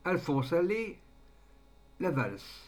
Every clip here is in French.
Alphonse Allais, La Valse.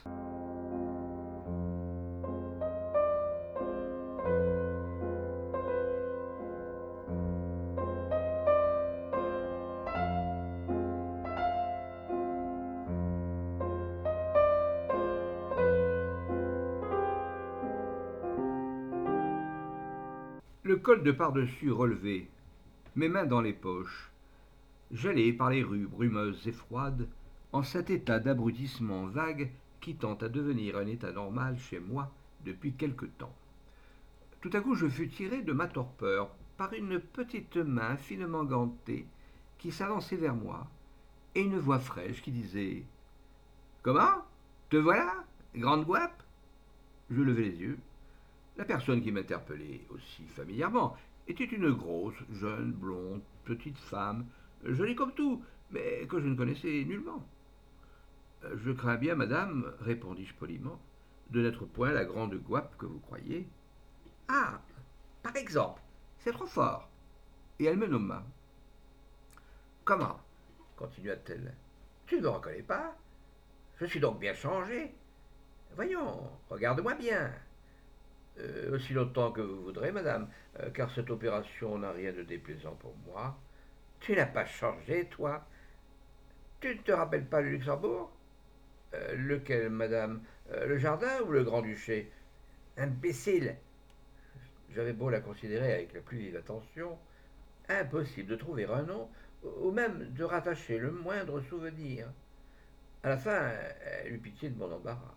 Le col de par-dessus relevé, mes mains dans les poches, j'allais par les rues brumeuses et froides, en cet état d'abrutissement vague qui tend à devenir un état normal chez moi depuis quelque temps. Tout à coup, je fus tiré de ma torpeur par une petite main finement gantée qui s'avançait vers moi, et une voix fraîche qui disait: Comment? Te voilà, grande guape? Je levai les yeux. La personne qui m'interpellait aussi familièrement était une grosse, jeune, blonde, petite femme, jolie comme tout, mais que je ne connaissais nullement. Je crains bien, madame, répondis-je poliment, de n'être point la grande guape que vous croyez. Ah, par exemple, c'est trop fort. Et elle me nomma. Comment? Continua-t-elle. Tu ne me reconnais pas? Je suis donc bien changé. Voyons, regarde-moi bien. Aussi longtemps que vous voudrez, madame, car cette opération n'a rien de déplaisant pour moi. Tu n'as pas changé, toi? Tu ne te rappelles pas le Luxembourg? Lequel, madame? Le jardin ou le Grand-Duché? Imbécile! J'avais beau la considérer avec la plus vive attention, impossible de trouver un nom, ou même de rattacher le moindre souvenir. À la fin, elle eut pitié de mon embarras.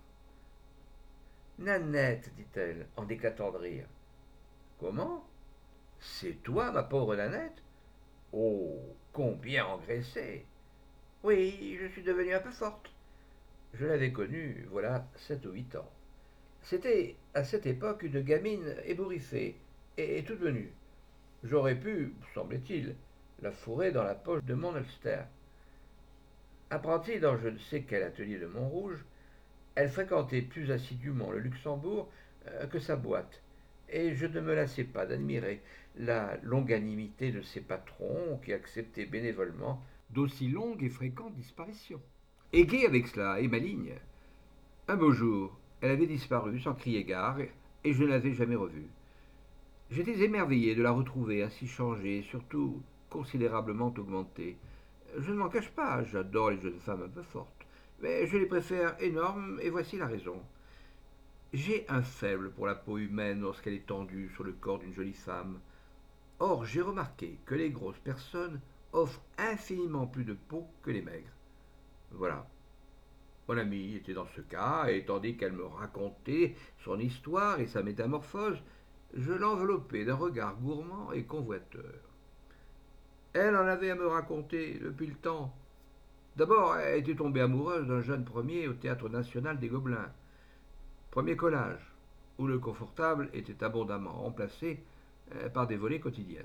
Nanette, dit-elle, en éclatant de rire. Comment? C'est toi, ma pauvre Nanette? Oh, combien engraissée! Oui, je suis devenue un peu forte. Je l'avais connue, voilà 7 ou 8 ans. C'était à cette époque une gamine ébouriffée et toute venue. J'aurais pu, semblait-il, la fourrer dans la poche de mon ulster. Apprentie dans je ne sais quel atelier de Montrouge, elle fréquentait plus assidûment le Luxembourg que sa boîte, et je ne me lassais pas d'admirer la longanimité de ses patrons qui acceptaient bénévolement d'aussi longues et fréquentes disparitions. Et gaie avec cela, et maligne. Un beau jour, elle avait disparu sans crier gare, et je ne l'avais jamais revue. J'étais émerveillé de la retrouver ainsi changée, et surtout considérablement augmentée. Je ne m'en cache pas, j'adore les jeunes femmes un peu fortes, mais je les préfère énormes, et voici la raison. J'ai un faible pour la peau humaine lorsqu'elle est tendue sur le corps d'une jolie femme. Or, j'ai remarqué que les grosses personnes offrent infiniment plus de peau que les maigres. Voilà. Mon amie était dans ce cas, et tandis qu'elle me racontait son histoire et sa métamorphose, je l'enveloppais d'un regard gourmand et convoiteur. Elle en avait à me raconter depuis le temps. D'abord, elle était tombée amoureuse d'un jeune premier au Théâtre National des Gobelins. Premier collage, où le confortable était abondamment remplacé par des volées quotidiennes.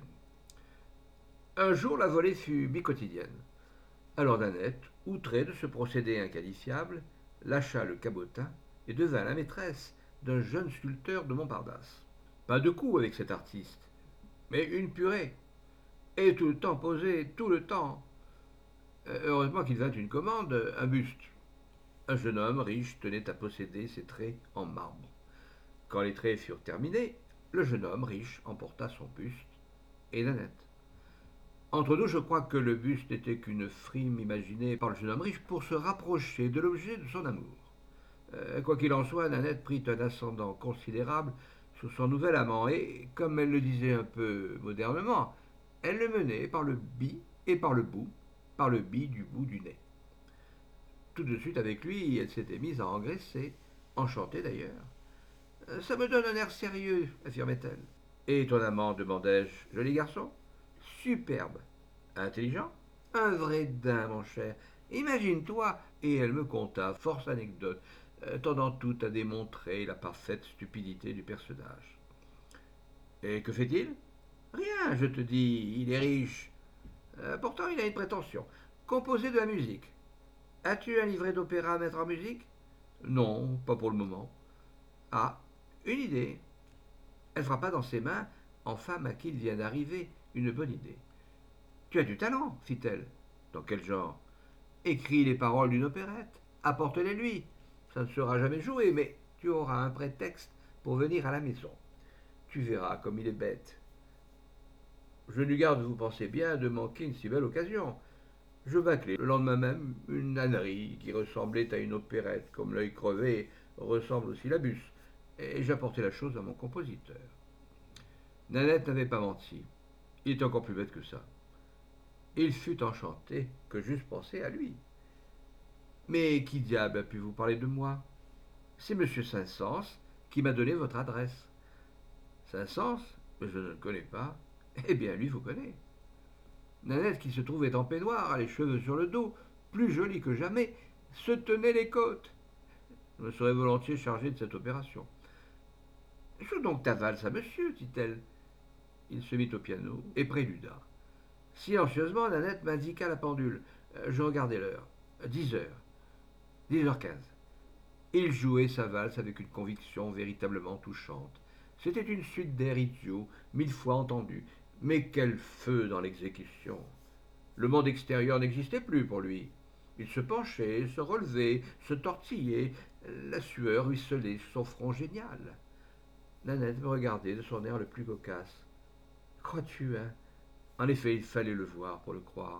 Un jour, la volée fut mi-quotidienne. Alors Nanette, outrée de ce procédé inqualifiable, lâcha le cabotin et devint la maîtresse d'un jeune sculpteur de Montparnasse. Pas de coup avec cet artiste, mais une purée. Et tout le temps posé, tout le temps. Heureusement qu'il vint une commande, un buste. Un jeune homme riche tenait à posséder ses traits en marbre. Quand les traits furent terminés, le jeune homme riche emporta son buste et Nanette. Entre nous, je crois que le buste n'était qu'une frime imaginée par le jeune homme riche pour se rapprocher de l'objet de son amour. Quoi qu'il en soit, Nanette prit un ascendant considérable sur son nouvel amant et, comme elle le disait un peu modernement, elle le menait par le bi et par le bout, par le bi du bout du nez. Tout de suite avec lui, elle s'était mise à engraisser, enchantée d'ailleurs. Ça me donne un air sérieux, affirmait-elle. Et ton amant, demandai-je, joli garçon? Superbe. Intelligent? Un vrai daim, mon cher. Imagine-toi. Et elle me conta force anecdotes, tendant toutes à démontrer la parfaite stupidité du personnage. Et que fait-il? Rien, je te dis, il est riche. Pourtant, il a une prétention. Composer de la musique. As-tu un livret d'opéra à mettre en musique? Non, pas pour le moment. Ah, une idée. Elle frappa dans ses mains, en femme à qui il vient d'arriver une bonne idée. Tu as du talent, fit-elle. Dans quel genre? Écris les paroles d'une opérette, apporte-les-lui. Ça ne sera jamais joué, mais tu auras un prétexte pour venir à la maison. Tu verras comme il est bête. Je n'eus garde, vous pensez bien, de manquer une si belle occasion. Je bâclai le lendemain même une ânerie qui ressemblait à une opérette, comme l'œil crevé ressemble au syllabus, et j'apportai la chose à mon compositeur. Nanette n'avait pas menti. Il était encore plus bête que ça. Il fut enchanté que j'eusse pensé à lui. Mais qui diable a pu vous parler de moi? C'est monsieur Saint-Saëns qui m'a donné votre adresse. Saint-Saëns? Je ne le connais pas. Eh bien, lui vous connaît. Nanette, qui se trouvait en peignoir, les cheveux sur le dos, plus jolie que jamais, se tenait les côtes. Je me serais volontiers chargé de cette opération. Joue donc ta valse à monsieur, dit-elle. Il se mit au piano et préluda. Silencieusement, Nanette m'indiqua la pendule. Je regardai l'heure. 10 heures. 10h15. Il jouait sa valse avec une conviction véritablement touchante. C'était une suite d'airs idiots, 1000 fois entendus. Mais quel feu dans l'exécution! Le monde extérieur n'existait plus pour lui. Il se penchait, se relevait, se tortillait, la sueur ruisselait sur son front génial. Nanette me regardait de son air le plus cocasse. Crois-tu, hein? En effet, il fallait le voir pour le croire.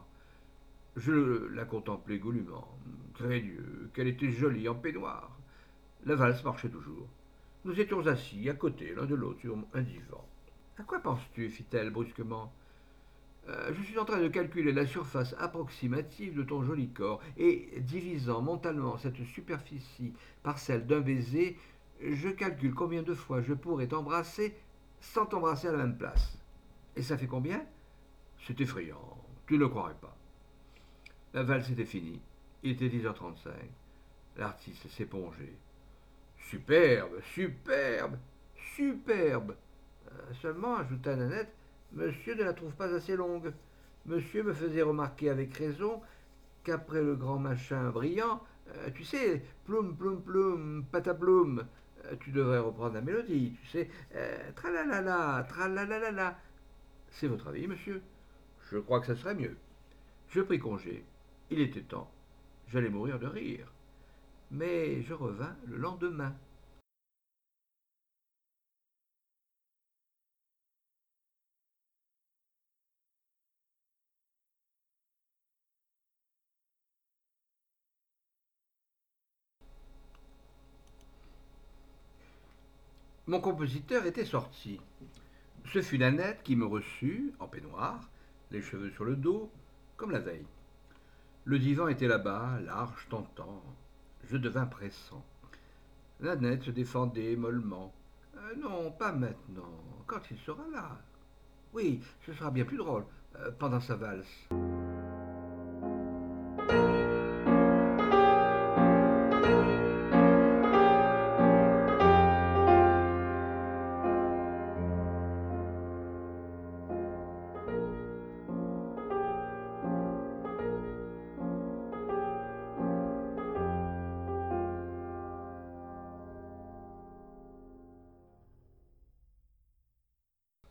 Je la contemplais goulûment. Crédieux, qu'elle était jolie en peignoir. La valse marchait toujours. Nous étions assis à côté l'un de l'autre sur un divan. À quoi penses-tu? Fit-elle brusquement. Je suis en train de calculer la surface approximative de ton joli corps, et divisant mentalement cette superficie par celle d'un baiser, je calcule combien de fois je pourrais t'embrasser sans t'embrasser à la même place. Et ça fait combien? C'est effrayant, tu ne le croirais pas. La valse était finie. Il était 10h35. L'artiste s'épongeait. Superbe, superbe, superbe. Seulement, ajouta Nanette, monsieur ne la trouve pas assez longue. Monsieur me faisait remarquer avec raison qu'après le grand machin brillant, tu sais, ploum, ploum, ploum, pataploum, tu devrais reprendre la mélodie, tu sais, tralalala, tralalala. C'est votre avis, monsieur? Je crois que ça serait mieux. Je pris congé. Il était temps. J'allais mourir de rire. Mais je revins le lendemain. Mon compositeur était sorti. Ce fut Nanette qui me reçut, en peignoir, les cheveux sur le dos, comme la veille. Le divan était là-bas, large, tentant. Je devins pressant. Nanette se défendait mollement. Non, pas maintenant, quand il sera là. Oui, ce sera bien plus drôle, pendant sa valse.